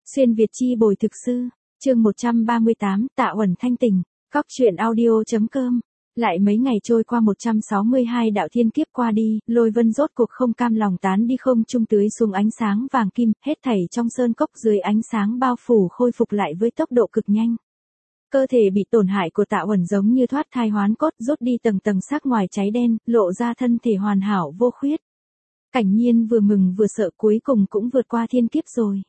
Xuyên Việt chi bồi thực sư, chương 138, Tạ Uẩn thanh tình, Cóc truyện audio.com. Lại mấy ngày trôi qua 162 đạo thiên kiếp qua đi, Lôi Vân rốt cuộc không cam lòng tán đi không trung tưới xuống ánh sáng vàng kim, hết thảy trong sơn cốc dưới ánh sáng bao phủ khôi phục lại với tốc độ cực nhanh. Cơ thể bị tổn hại của Tạ Uẩn giống như thoát thai hoán cốt, rút đi tầng tầng xác ngoài cháy đen, lộ ra thân thể hoàn hảo vô khuyết. Cảnh Nhiên vừa mừng vừa sợ, cuối cùng cũng vượt qua thiên kiếp rồi.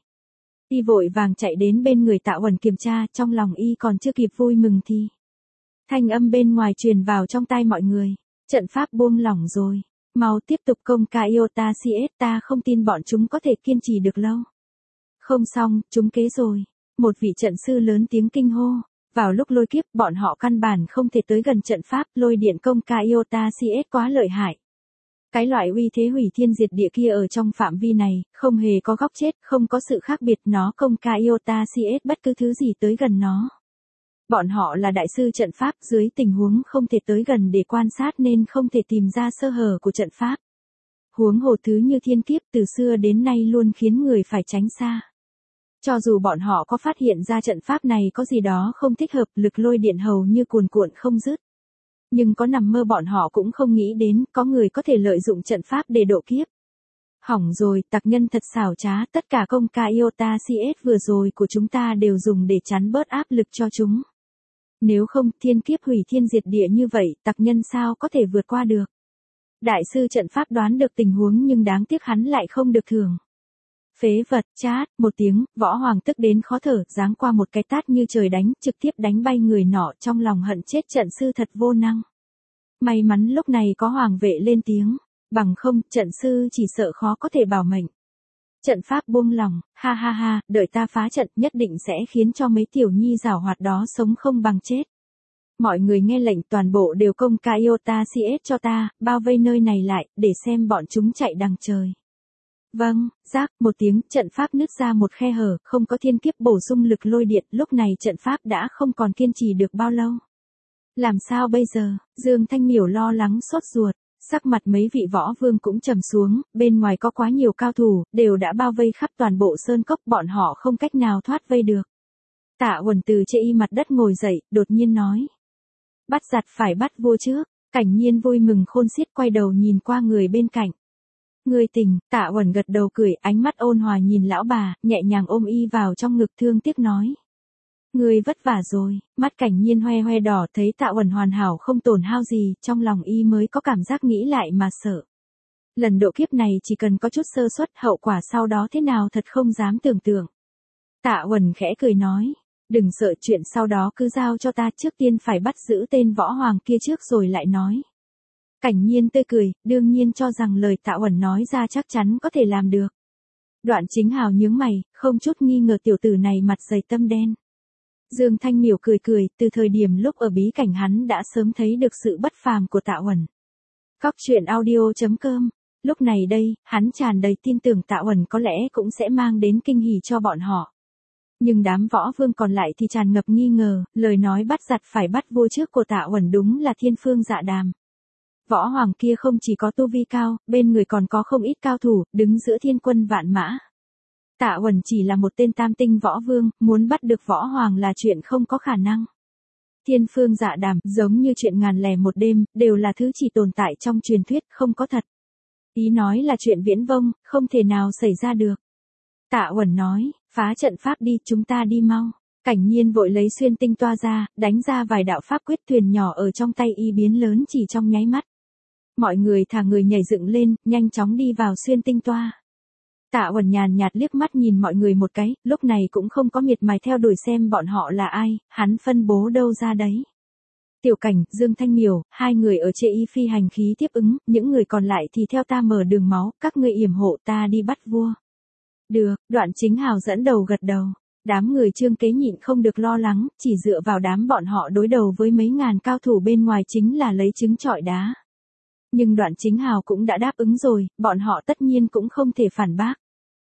Y vội vàng chạy đến bên người Tạ Uẩn kiểm tra, trong lòng y còn chưa kịp vui mừng thì thanh âm bên ngoài truyền vào trong tai mọi người. Trận pháp buông lỏng rồi. Mau tiếp tục công ca Iota CS, ta không tin bọn chúng có thể kiên trì được lâu. Không xong, chúng kế rồi. Một vị trận sư lớn tiếng kinh hô. Vào lúc lôi kiếp, bọn họ căn bản không thể tới gần trận pháp, lôi điện công ca Iota CS quá lợi hại. Cái loại uy thế hủy thiên diệt địa kia ở trong phạm vi này, không hề có góc chết, không có sự khác biệt, nó công ca Iota CS bất cứ thứ gì tới gần nó. Bọn họ là đại sư trận pháp, dưới tình huống không thể tới gần để quan sát nên không thể tìm ra sơ hở của trận pháp. Huống hồ thứ như thiên kiếp từ xưa đến nay luôn khiến người phải tránh xa. Cho dù bọn họ có phát hiện ra trận pháp này có gì đó không thích hợp, lực lôi điện hầu như cuồn cuộn không dứt. Nhưng có nằm mơ bọn họ cũng không nghĩ đến có người có thể lợi dụng trận pháp để độ kiếp. Hỏng rồi, tặc nhân thật xảo trá, tất cả công ca Iota CS vừa rồi của chúng ta đều dùng để chắn bớt áp lực cho chúng. Nếu không, thiên kiếp hủy thiên diệt địa như vậy, tặc nhân sao có thể vượt qua được. Đại sư trận pháp đoán được tình huống nhưng đáng tiếc hắn lại không được thưởng. Phế vật, chát, một tiếng, Võ Hoàng tức đến khó thở, giáng qua một cái tát như trời đánh, trực tiếp đánh bay người nọ, trong lòng hận chết trận sư thật vô năng. May mắn lúc này có Hoàng vệ lên tiếng, bằng không, trận sư chỉ sợ khó có thể bảo mệnh. Trận pháp buông lỏng, ha ha ha, đợi ta phá trận nhất định sẽ khiến cho mấy tiểu nhi giảo hoạt đó sống không bằng chết. Mọi người nghe lệnh toàn bộ đều công ca Iota CS cho ta, bao vây nơi này lại, để xem bọn chúng chạy đằng trời. Vâng, rác, một tiếng, trận pháp nứt ra một khe hở, không có thiên kiếp bổ sung lực lôi điện, lúc này trận pháp đã không còn kiên trì được bao lâu. Làm sao bây giờ, Dương Thanh Miểu lo lắng sốt ruột, sắc mặt mấy vị võ vương cũng trầm xuống, bên ngoài có quá nhiều cao thủ, đều đã bao vây khắp toàn bộ sơn cốc, bọn họ không cách nào thoát vây được. Tạ Uẩn từ trên y mặt đất ngồi dậy, đột nhiên nói. Bắt giặt phải bắt vua trước, Cảnh Nhiên vui mừng khôn xiết quay đầu nhìn qua người bên cạnh. Người tỉnh, Tạ Uẩn gật đầu cười, ánh mắt ôn hòa nhìn lão bà, nhẹ nhàng ôm y vào trong ngực thương tiếc nói. Người vất vả rồi, mắt Cảnh Nhiên hoe hoe đỏ, thấy Tạ Uẩn hoàn hảo không tổn hao gì, trong lòng y mới có cảm giác nghĩ lại mà sợ. Lần độ kiếp này chỉ cần có chút sơ suất, hậu quả sau đó thế nào thật không dám tưởng tượng. Tạ Uẩn khẽ cười nói, đừng sợ, chuyện sau đó cứ giao cho ta, trước tiên phải bắt giữ tên Võ Hoàng kia trước rồi lại nói. Cảnh Nhiên tươi cười, đương nhiên cho rằng lời Tạ Uẩn nói ra chắc chắn có thể làm được. Đoạn Chính Hào nhướng mày, không chút nghi ngờ tiểu tử này mặt dày tâm đen. Dương Thanh Miểu cười cười, từ thời điểm lúc ở bí cảnh hắn đã sớm thấy được sự bất phàm của Tạ Uẩn. Cóc truyện audio.com. Lúc này đây, hắn tràn đầy tin tưởng Tạ Uẩn có lẽ cũng sẽ mang đến kinh hỉ cho bọn họ. Nhưng đám võ vương còn lại thì tràn ngập nghi ngờ, lời nói bắt giặt phải bắt vua trước của Tạ Uẩn đúng là thiên phương dạ đàm. Võ Hoàng kia không chỉ có tu vi cao, bên người còn có không ít cao thủ, đứng giữa thiên quân vạn mã. Tạ Uẩn chỉ là một tên tam tinh võ vương, muốn bắt được Võ Hoàng là chuyện không có khả năng. Thiên phương dạ đàm, giống như chuyện ngàn lẻ một đêm, đều là thứ chỉ tồn tại trong truyền thuyết, không có thật. Ý nói là chuyện viễn vông, không thể nào xảy ra được. Tạ Uẩn nói, phá trận pháp đi, chúng ta đi mau. Cảnh Nhiên vội lấy xuyên tinh toa ra, đánh ra vài đạo pháp quyết, thuyền nhỏ ở trong tay y biến lớn chỉ trong nháy mắt. Mọi người thả người nhảy dựng lên, nhanh chóng đi vào xuyên tinh toa. Tạ Uẩn nhàn nhạt liếc mắt nhìn mọi người một cái, lúc này cũng không có miệt mài theo đuổi xem bọn họ là ai, hắn phân bố đâu ra đấy. Tiểu Cảnh, Dương Thanh Miểu, hai người ở trên y phi hành khí tiếp ứng, những người còn lại thì theo ta mở đường máu, các ngươi yểm hộ ta đi bắt vua. Được, Đoạn Chính Hào dẫn đầu gật đầu. Đám người Trương Kế nhịn không được lo lắng, chỉ dựa vào đám bọn họ đối đầu với mấy ngàn cao thủ bên ngoài chính là lấy trứng trọi đá. Nhưng Đoạn Chính Hào cũng đã đáp ứng rồi, bọn họ tất nhiên cũng không thể phản bác.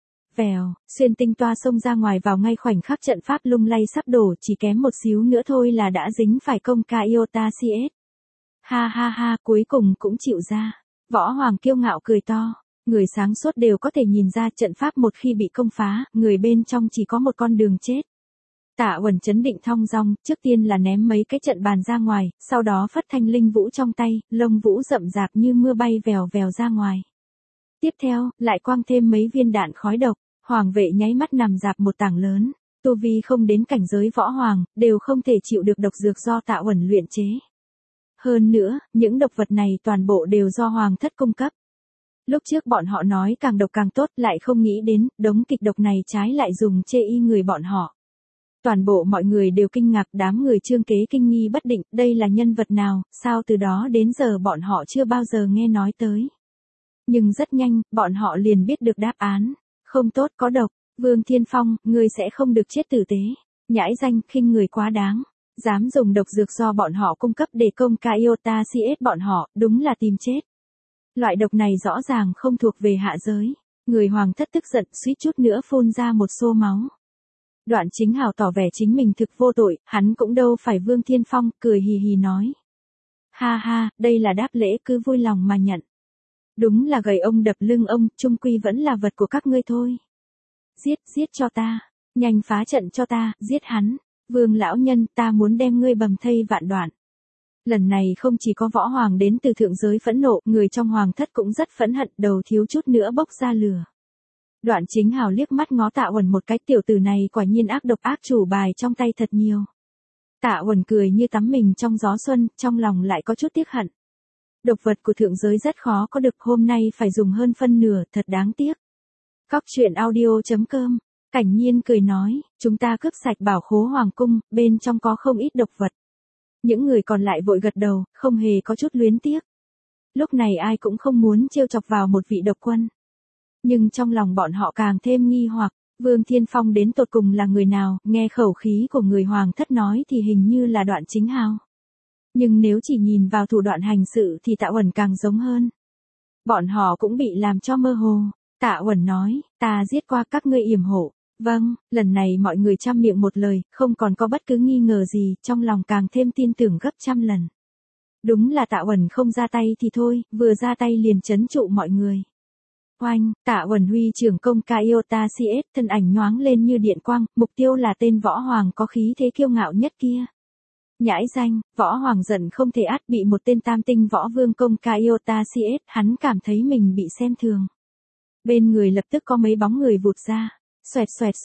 Vèo, xuyên tinh toa xông ra ngoài vào ngay khoảnh khắc trận pháp lung lay sắp đổ, chỉ kém một xíu nữa thôi là đã dính phải công ca Iota CS. Ha ha ha, cuối cùng cũng chịu ra. Võ Hoàng kiêu ngạo cười to. Người sáng suốt đều có thể nhìn ra trận pháp một khi bị công phá, người bên trong chỉ có một con đường chết. Tạ Uẩn chấn định thong dong, trước tiên là ném mấy cái trận bàn ra ngoài, sau đó phất thanh linh vũ trong tay, lông vũ rậm rạp như mưa bay vèo vèo ra ngoài. Tiếp theo, lại quăng thêm mấy viên đạn khói độc, hoàng vệ nháy mắt nằm rạp một tảng lớn, tu vi không đến cảnh giới võ hoàng, đều không thể chịu được độc dược do Tạ Uẩn luyện chế. Hơn nữa, những độc vật này toàn bộ đều do hoàng thất cung cấp. Lúc trước bọn họ nói càng độc càng tốt, lại không nghĩ đến, đống kịch độc này trái lại dùng chê y người bọn họ. Toàn bộ mọi người đều kinh ngạc, đám người Trương Kế kinh nghi bất định, đây là nhân vật nào, sao từ đó đến giờ bọn họ chưa bao giờ nghe nói tới. Nhưng rất nhanh, bọn họ liền biết được đáp án. Không tốt, có độc. Vương Thiên Phong, ngươi sẽ không được chết tử tế. Nhãi danh, khinh người quá đáng. Dám dùng độc dược do bọn họ cung cấp để công ca Iota CS bọn họ, đúng là tìm chết. Loại độc này rõ ràng không thuộc về hạ giới. Người hoàng thất tức giận, suýt chút nữa phun ra một xô máu. Đoạn Chính Hào tỏ vẻ chính mình thực vô tội, hắn cũng đâu phải Vương Thiên Phong, cười hì hì nói. Ha ha, đây là đáp lễ, cứ vui lòng mà nhận. Đúng là gầy ông đập lưng ông, chung quy vẫn là vật của các ngươi thôi. Giết cho ta, nhanh phá trận cho ta, giết hắn. Vương lão nhân, ta muốn đem ngươi bầm thây vạn đoạn. Lần này không chỉ có võ hoàng đến từ thượng giới phẫn nộ, người trong hoàng thất cũng rất phẫn hận, đầu thiếu chút nữa bốc ra lửa. Đoạn Chính Hào liếc mắt ngó Tạ Uẩn một cái, tiểu tử này quả nhiên ác độc, ác chủ bài trong tay thật nhiều. Tạ Uẩn cười như tắm mình trong gió xuân, trong lòng lại có chút tiếc hận. Độc vật của thượng giới rất khó có được, hôm nay phải dùng hơn phân nửa, thật đáng tiếc. Cóc truyện audio.com, Cảnh Nhiên cười nói, chúng ta cướp sạch bảo khố hoàng cung, bên trong có không ít độc vật. Những người còn lại vội gật đầu, không hề có chút luyến tiếc. Lúc này ai cũng không muốn trêu chọc vào một vị độc quân. Nhưng trong lòng bọn họ càng thêm nghi hoặc, Vương Thiên Phong đến tột cùng là người nào, nghe khẩu khí của người hoàng thất nói thì hình như là Đoạn Chính Hào. Nhưng nếu chỉ nhìn vào thủ đoạn hành sự thì Tạ Uẩn càng giống hơn. Bọn họ cũng bị làm cho mơ hồ. Tạ Uẩn nói, ta giết qua các ngươi yểm hộ. Vâng, lần này mọi người trăm miệng một lời, không còn có bất cứ nghi ngờ gì, trong lòng càng thêm tin tưởng gấp trăm lần. Đúng là Tạ Uẩn không ra tay thì thôi, vừa ra tay liền trấn trụ mọi người. Oanh, Tạ Uẩn huy trưởng công ca Iota CS, thân ảnh nhoáng lên như điện quang, mục tiêu là tên võ hoàng có khí thế kiêu ngạo nhất kia. Nhãi danh, võ hoàng giận không thể át, bị một tên tam tinh võ vương công ca Iota CS, hắn cảm thấy mình bị xem thường. Bên người lập tức có mấy bóng người vụt ra, xoẹt,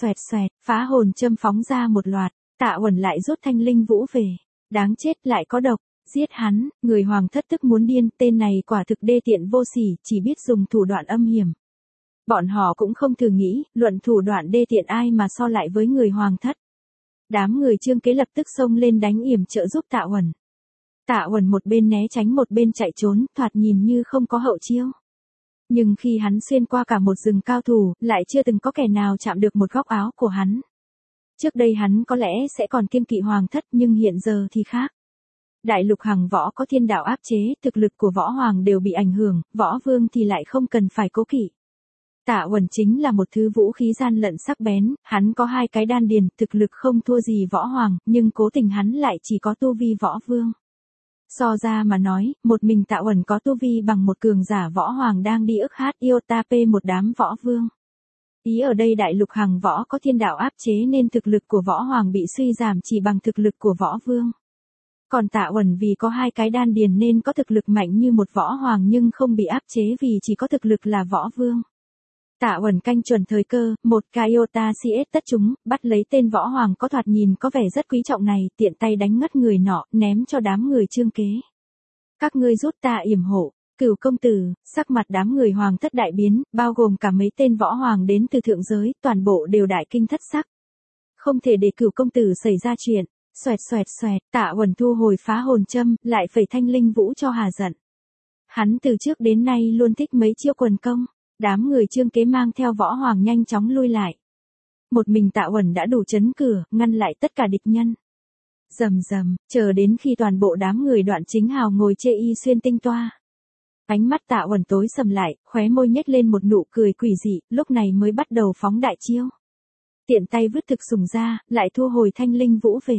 phá hồn châm phóng ra một loạt, Tạ Uẩn lại rút thanh linh vũ về. Đáng chết, lại có độc, giết hắn, người hoàng thất tức muốn điên, tên này quả thực đê tiện vô sỉ, chỉ biết dùng thủ đoạn âm hiểm. Bọn họ cũng không thử nghĩ, luận thủ đoạn đê tiện ai mà so lại với người hoàng thất. Đám người Trương Kế lập tức xông lên đánh yểm trợ giúp Tạ Uẩn. Tạ Uẩn một bên né tránh một bên chạy trốn, thoạt nhìn như không có hậu chiêu. Nhưng khi hắn xuyên qua cả một rừng cao thủ, lại chưa từng có kẻ nào chạm được một góc áo của hắn. Trước đây hắn có lẽ sẽ còn kiêng kỵ hoàng thất, nhưng hiện giờ thì khác. Đại lục hàng võ có thiên đạo áp chế, thực lực của võ hoàng đều bị ảnh hưởng, võ vương thì lại không cần phải cố kỵ. Tạ Uẩn chính là một thứ vũ khí gian lận sắc bén, hắn có 2 cái đan điền, thực lực không thua gì võ hoàng, nhưng cố tình hắn lại chỉ có tu vi võ vương. So ra mà nói, một mình Tạ Uẩn có tu vi bằng một cường giả võ hoàng đang đi ức hát Iota P một đám võ vương. Ý ở đây đại lục hàng võ có thiên đạo áp chế nên thực lực của võ hoàng bị suy giảm chỉ bằng thực lực của võ vương. Còn Tạ Uẩn vì có 2 cái đan điền nên có thực lực mạnh như một võ hoàng nhưng không bị áp chế vì chỉ có thực lực là võ vương. Tạ Uẩn canh chuẩn thời cơ, một cái Iota CS tất chúng, bắt lấy tên võ hoàng có thoạt nhìn có vẻ rất quý trọng này, tiện tay đánh ngất người nọ, ném cho đám người Trương Kế. Các ngươi giúp ta yểm hộ. Cửu công tử, sắc mặt đám người hoàng thất đại biến, bao gồm cả mấy tên võ hoàng đến từ thượng giới, toàn bộ đều đại kinh thất sắc. Không thể để Cửu công tử xảy ra chuyện. Xoẹt, Tạ Uẩn thu hồi phá hồn châm, lại phẩy thanh linh vũ cho hà giận. Hắn từ trước đến nay luôn thích mấy chiêu quần công. Đám người Trương Kế mang theo võ hoàng nhanh chóng lui lại. Một mình Tạ Uẩn đã đủ chấn cửa, ngăn lại tất cả địch nhân. Rầm, chờ đến khi toàn bộ đám người Đoạn Chính Hào ngồi chê y xuyên tinh toa. Ánh mắt Tạ Uẩn tối sầm lại, khóe môi nhếch lên một nụ cười quỷ dị, lúc này mới bắt đầu phóng đại chiêu. Tiện tay vứt thực sủng ra, lại thu hồi thanh linh vũ về.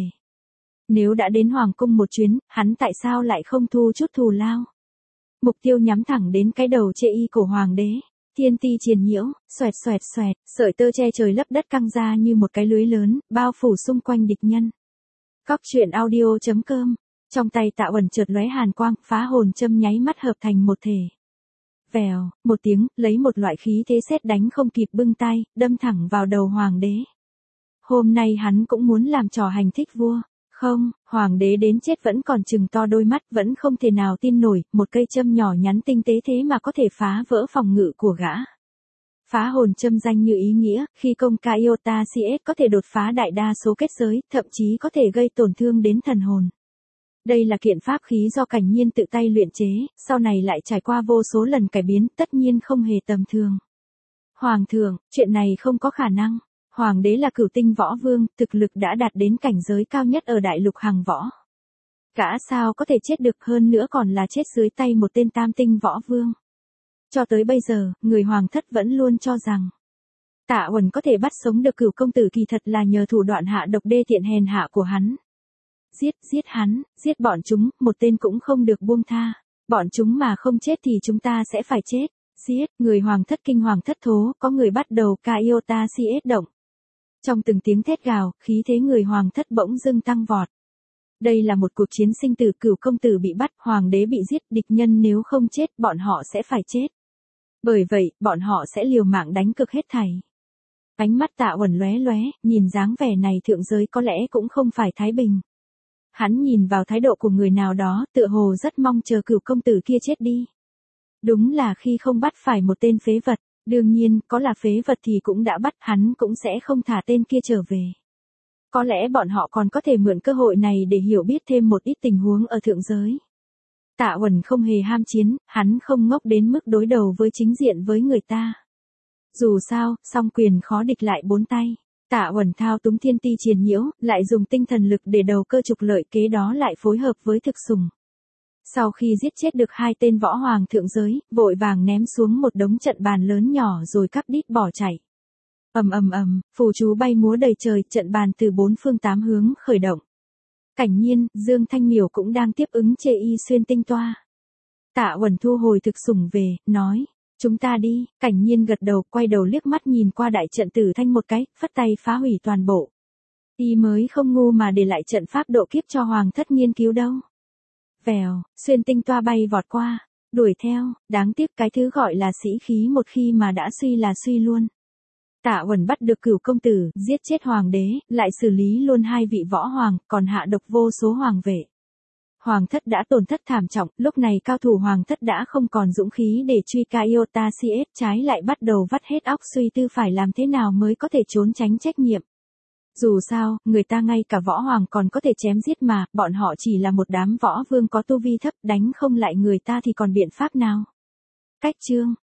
Nếu đã đến hoàng cung một chuyến, hắn tại sao lại không thu chút thù lao? Mục tiêu nhắm thẳng đến cái đầu chê y của hoàng đế. Thiên ti triền nhiễu, xoẹt xoẹt xoẹt, sợi tơ che trời lấp đất căng ra như một cái lưới lớn, bao phủ xung quanh địch nhân. Cóc truyện audio.com. Trong tay Tạ Uẩn chợt lóe hàn quang, phá hồn châm nháy mắt hợp thành một thể. Vèo, một tiếng, lấy một loại khí thế sét đánh không kịp bưng tay, đâm thẳng vào đầu hoàng đế. Hôm nay hắn cũng muốn làm trò hành thích vua. Không, hoàng đế đến chết vẫn còn trừng to đôi mắt, vẫn không thể nào tin nổi, một cây châm nhỏ nhắn tinh tế thế mà có thể phá vỡ phòng ngự của gã. Phá hồn châm danh như ý nghĩa, khi công ca Iota CS có thể đột phá đại đa số kết giới, thậm chí có thể gây tổn thương đến thần hồn. Đây là kiện pháp khí do Cảnh Nhiên tự tay luyện chế, sau này lại trải qua vô số lần cải biến, tất nhiên không hề tầm thường. Hoàng thượng, chuyện này không có khả năng. Hoàng đế là cửu tinh võ vương, thực lực đã đạt đến cảnh giới cao nhất ở đại lục hàng võ. Gã sao có thể chết được, hơn nữa còn là chết dưới tay một tên tam tinh võ vương. Cho tới bây giờ, người hoàng thất vẫn luôn cho rằng Tạ Uẩn có thể bắt sống được Cửu công tử kỳ thật là nhờ thủ đoạn hạ độc đê tiện hèn hạ của hắn. Giết hắn, giết bọn chúng, một tên cũng không được buông tha. Bọn chúng mà không chết thì chúng ta sẽ phải chết. Giết, người hoàng thất kinh hoàng thất thố, có người bắt đầu ca Iota CS động. Trong từng tiếng thét gào, khí thế người hoàng thất bỗng dưng tăng vọt. Đây là một cuộc chiến sinh tử, Cửu công tử bị bắt, hoàng đế bị giết, địch nhân nếu không chết, bọn họ sẽ phải chết. Bởi vậy, bọn họ sẽ liều mạng đánh cực hết thảy. Ánh mắt Tạ Uẩn lóe lóe, nhìn dáng vẻ này thượng giới có lẽ cũng không phải thái bình. Hắn nhìn vào thái độ của người nào đó, tựa hồ rất mong chờ Cửu công tử kia chết đi. Đúng là khi không bắt phải một tên phế vật, đương nhiên, có là phế vật thì cũng đã bắt, hắn cũng sẽ không thả tên kia trở về. Có lẽ bọn họ còn có thể mượn cơ hội này để hiểu biết thêm một ít tình huống ở thượng giới. Tạ Uẩn không hề ham chiến, hắn không ngốc đến mức đối đầu với chính diện với người ta. Dù sao, song quyền khó địch lại bốn tay. Tạ Uẩn thao túng thiên ti triền nhiễu, lại dùng tinh thần lực để đầu cơ trục lợi, kế đó lại phối hợp với thực sủng. Sau khi giết chết được hai tên võ hoàng thượng giới, vội vàng ném xuống một đống trận bàn lớn nhỏ rồi cắp đít bỏ chạy. Phù chú bay múa đầy trời, trận bàn từ bốn phương tám hướng khởi động. Cảnh Nhiên, Dương Thanh Miểu cũng đang tiếp ứng chê y xuyên tinh toa. Tạ Uẩn thu hồi thực sủng về, nói, chúng ta đi. Cảnh Nhiên gật đầu, quay đầu liếc mắt nhìn qua đại trận Tử Thanh một cái, phất tay phá hủy toàn bộ. Y mới không ngu mà để lại trận pháp độ kiếp cho hoàng thất nghiên cứu đâu. Vèo, xuyên tinh toa bay vọt qua, đuổi theo, đáng tiếc cái thứ gọi là sĩ khí một khi mà đã suy là suy luôn. Tạ Uẩn bắt được Cửu công tử, giết chết hoàng đế, lại xử lý luôn hai vị võ hoàng, còn hạ độc vô số hoàng vệ. Hoàng thất đã tổn thất thảm trọng, lúc này cao thủ hoàng thất đã không còn dũng khí để truy ca Iota CS, trái lại bắt đầu vắt hết óc suy tư phải làm thế nào mới có thể trốn tránh trách nhiệm. Dù sao, người ta ngay cả võ hoàng còn có thể chém giết mà, bọn họ chỉ là một đám võ vương có tu vi thấp, đánh không lại người ta thì còn biện pháp nào. Cách chương